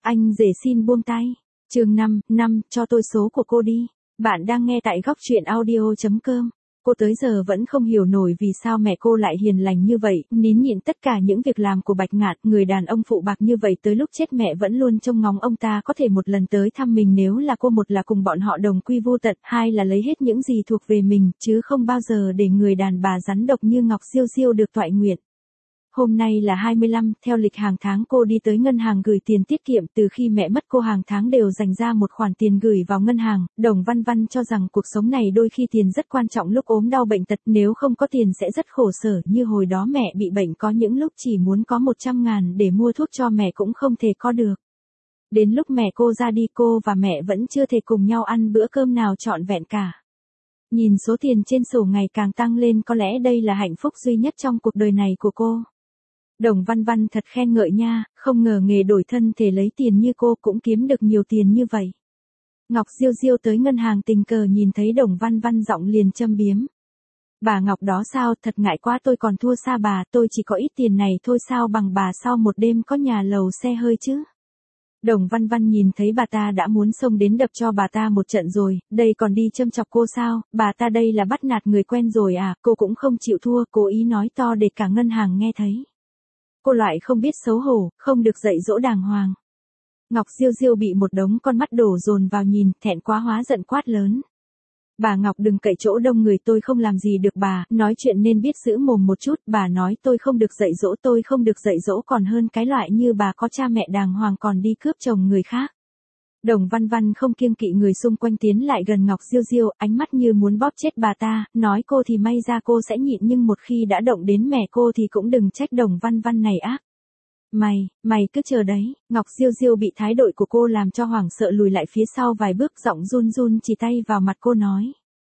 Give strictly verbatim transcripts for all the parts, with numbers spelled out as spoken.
Anh rể xin buông tay. Chương năm, năm, cho tôi số của cô đi. Bạn đang nghe tại góc truyện audio chấm com. Cô tới giờ vẫn không hiểu nổi vì sao mẹ cô lại hiền lành như vậy, nín nhịn tất cả những việc làm của Bạch Ngạn, người đàn ông phụ bạc như vậy tới lúc chết mẹ vẫn luôn trông ngóng ông ta có thể một lần tới thăm mình nếu là cô, một là cùng bọn họ đồng quy vu tận, hai là lấy hết những gì thuộc về mình, chứ không bao giờ để người đàn bà rắn độc như Ngọc Diêu Diêu được toại nguyện. Hôm nay là hai mươi lăm, theo lịch hàng tháng cô đi tới ngân hàng gửi tiền tiết kiệm, từ khi mẹ mất cô hàng tháng đều dành ra một khoản tiền gửi vào ngân hàng. Đồng Văn Văn cho rằng cuộc sống này đôi khi tiền rất quan trọng lúc ốm đau bệnh tật, nếu không có tiền sẽ rất khổ sở, như hồi đó mẹ bị bệnh có những lúc chỉ muốn có một trăm ngàn để mua thuốc cho mẹ cũng không thể có được. Đến lúc mẹ cô ra đi cô và mẹ vẫn chưa thể cùng nhau ăn bữa cơm nào trọn vẹn cả. Nhìn số tiền trên sổ ngày càng tăng lên, có lẽ đây là hạnh phúc duy nhất trong cuộc đời này của cô. Đồng Văn Văn thật khen ngợi nha, không ngờ nghề đổi thân thể lấy tiền như cô cũng kiếm được nhiều tiền như vậy. Ngọc Diêu Diêu tới ngân hàng tình cờ nhìn thấy Đồng Văn Văn giọng liền châm biếm. Bà Ngọc đó sao, thật ngại quá, tôi còn thua xa bà, tôi chỉ có ít tiền này thôi, sao bằng bà sau một đêm có nhà lầu xe hơi chứ. Đồng Văn Văn nhìn thấy bà ta đã muốn xông đến đập cho bà ta một trận rồi, đây còn đi châm chọc cô sao, bà ta đây là bắt nạt người quen rồi à, cô cũng không chịu thua, cố ý nói to để cả ngân hàng nghe thấy. Cô loại không biết xấu hổ, không được dạy dỗ đàng hoàng. Ngọc Diêu Diêu bị một đống con mắt đổ dồn vào nhìn, thẹn quá hóa giận quát lớn. Bà Ngọc đừng cậy chỗ đông người, tôi không làm gì được bà, nói chuyện nên biết giữ mồm một chút, bà nói tôi không được dạy dỗ, tôi không được dạy dỗ còn hơn cái loại như bà có cha mẹ đàng hoàng còn đi cướp chồng người khác. Đồng Văn Văn không kiêng kỵ người xung quanh tiến lại gần Ngọc Diêu Diêu, ánh mắt như muốn bóp chết bà ta, nói cô thì may ra cô sẽ nhịn nhưng một khi đã động đến mẹ cô thì cũng đừng trách Đồng Văn Văn này ác. Mày, mày cứ chờ đấy, Ngọc Diêu Diêu bị thái độ của cô làm cho hoảng sợ lùi lại phía sau vài bước, giọng run run chỉ tay vào mặt cô nói.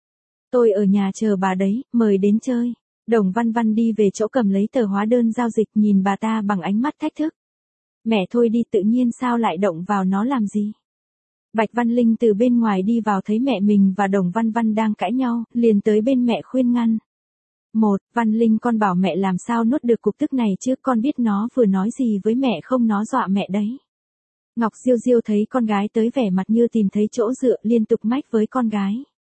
Tôi ở nhà chờ bà đấy, mời đến chơi. Đồng Văn Văn đi về chỗ cầm lấy tờ hóa đơn giao dịch, nhìn bà ta bằng ánh mắt thách thức. Mẹ thôi đi, tự nhiên sao lại động vào nó làm gì? Bạch Văn Linh từ bên ngoài đi vào thấy mẹ mình và Đồng Văn Văn đang cãi nhau, liền tới bên mẹ khuyên ngăn. Một, Văn Linh con bảo mẹ làm sao nuốt được cục tức này chứ, con biết nó vừa nói gì với mẹ không, nó dọa mẹ đấy. Ngọc Diêu Diêu thấy con gái tới vẻ mặt như tìm thấy chỗ dựa, liên tục mách với con gái.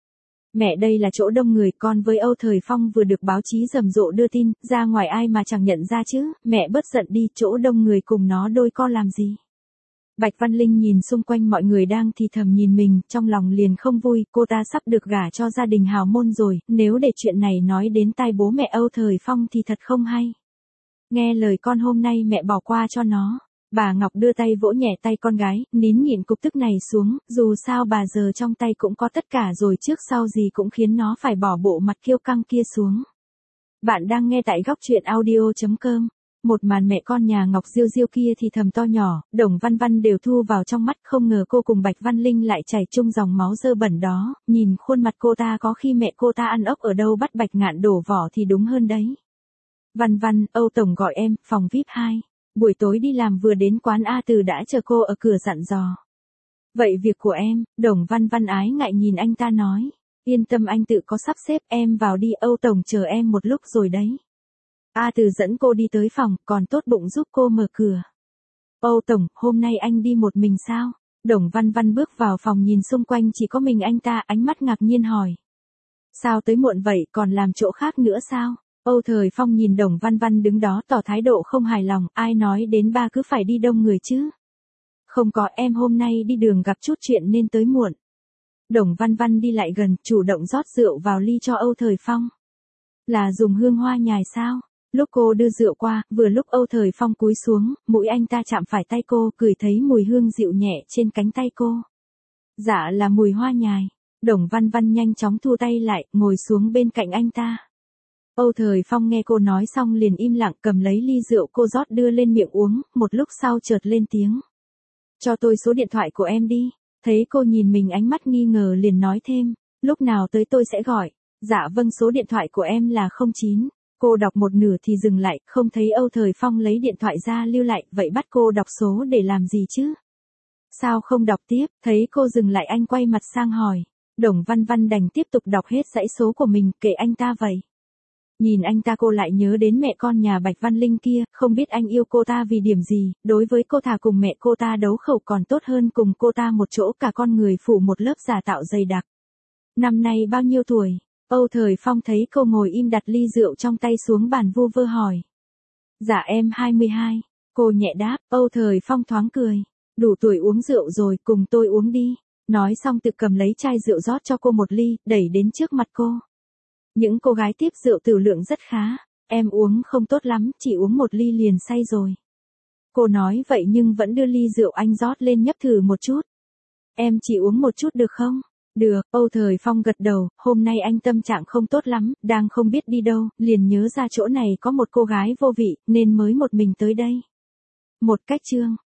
Mẹ đây là chỗ đông người, con với Âu Thời Phong vừa được báo chí rầm rộ đưa tin, ra ngoài ai mà chẳng nhận ra chứ, mẹ bớt giận đi, chỗ đông người cùng nó đôi co làm gì. Bạch Văn Linh nhìn xung quanh mọi người đang thì thầm nhìn mình, trong lòng liền không vui, cô ta sắp được gả cho gia đình hào môn rồi, nếu để chuyện này nói đến tai bố mẹ Âu Thời Phong thì thật không hay. Nghe lời con, hôm nay mẹ bỏ qua cho nó. Bà Ngọc đưa tay vỗ nhẹ tay con gái, nín nhịn cục tức này xuống, dù sao bà giờ trong tay cũng có tất cả rồi, trước sau gì cũng khiến nó phải bỏ bộ mặt kiêu căng kia xuống. Bạn đang nghe tại góc truyện audio chấm com. Một màn mẹ con nhà Ngọc Diêu Diêu kia thì thầm to nhỏ, Đồng Văn Văn đều thu vào trong mắt, không ngờ cô cùng Bạch Văn Linh lại chảy chung dòng máu dơ bẩn đó, nhìn khuôn mặt cô ta có khi mẹ cô ta ăn ốc ở đâu bắt Bạch Ngạn đổ vỏ thì đúng hơn đấy. Văn Văn, Âu Tổng gọi em, phòng vi ai pi hai. Buổi tối đi làm vừa đến quán A Từ đã chờ cô ở cửa dặn dò. Vậy việc của em, Đồng Văn Văn ái ngại nhìn anh ta nói. Yên tâm, anh tự có sắp xếp, em vào đi, Âu Tổng chờ em một lúc rồi đấy. A Từ dẫn cô đi tới phòng, còn tốt bụng giúp cô mở cửa. Âu Tổng, hôm nay anh đi một mình sao? Đồng Văn Văn bước vào phòng nhìn xung quanh chỉ có mình anh ta, ánh mắt ngạc nhiên hỏi. Sao tới muộn vậy, còn làm chỗ khác nữa sao? Âu Thời Phong nhìn Đồng Văn Văn đứng đó tỏ thái độ không hài lòng, ai nói đến ba cứ phải đi đông người chứ? Không có, em hôm nay đi đường gặp chút chuyện nên tới muộn. Đồng Văn Văn đi lại gần, chủ động rót rượu vào ly cho Âu Thời Phong. Là dùng hương hoa nhài sao? Lúc cô đưa rượu qua, vừa lúc Âu Thời Phong cúi xuống, mũi anh ta chạm phải tay cô, ngửi thấy mùi hương dịu nhẹ trên cánh tay cô. Dạ là mùi hoa nhài. Đồng Văn Văn nhanh chóng thu tay lại, ngồi xuống bên cạnh anh ta. Âu Thời Phong nghe cô nói xong liền im lặng, cầm lấy ly rượu cô rót đưa lên miệng uống, một lúc sau chợt lên tiếng. Cho tôi số điện thoại của em đi. Thấy cô nhìn mình ánh mắt nghi ngờ liền nói thêm, lúc nào tới tôi sẽ gọi. Dạ vâng, số điện thoại của em là không chín. Cô đọc một nửa thì dừng lại, không thấy Âu Thời Phong lấy điện thoại ra lưu lại, vậy bắt cô đọc số để làm gì chứ? Sao không đọc tiếp? Thấy cô dừng lại anh quay mặt sang hỏi. Đồng Văn Văn đành tiếp tục đọc hết dãy số của mình, kệ anh ta vậy. Nhìn anh ta cô lại nhớ đến mẹ con nhà Bạch Văn Linh kia, không biết anh yêu cô ta vì điểm gì, đối với cô thà cùng mẹ cô ta đấu khẩu còn tốt hơn cùng cô ta một chỗ cả con người phủ một lớp giả tạo dày đặc. Năm nay bao nhiêu tuổi? Âu Thời Phong thấy cô ngồi im đặt ly rượu trong tay xuống bàn vu vơ hỏi. Dạ em hai mươi hai. Cô nhẹ đáp, Âu Thời Phong thoáng cười. Đủ tuổi uống rượu rồi, cùng tôi uống đi. Nói xong tự cầm lấy chai rượu rót cho cô một ly, đẩy đến trước mặt cô. Những cô gái tiếp rượu tử lượng rất khá. Em uống không tốt lắm, chỉ uống một ly liền say rồi. Cô nói vậy nhưng vẫn đưa ly rượu anh rót lên nhấp thử một chút. Em chỉ uống một chút được không? Được, Âu Thời Phong gật đầu, hôm nay anh tâm trạng không tốt lắm, đang không biết đi đâu, liền nhớ ra chỗ này có một cô gái vô vị, nên mới một mình tới đây. Một cách chương.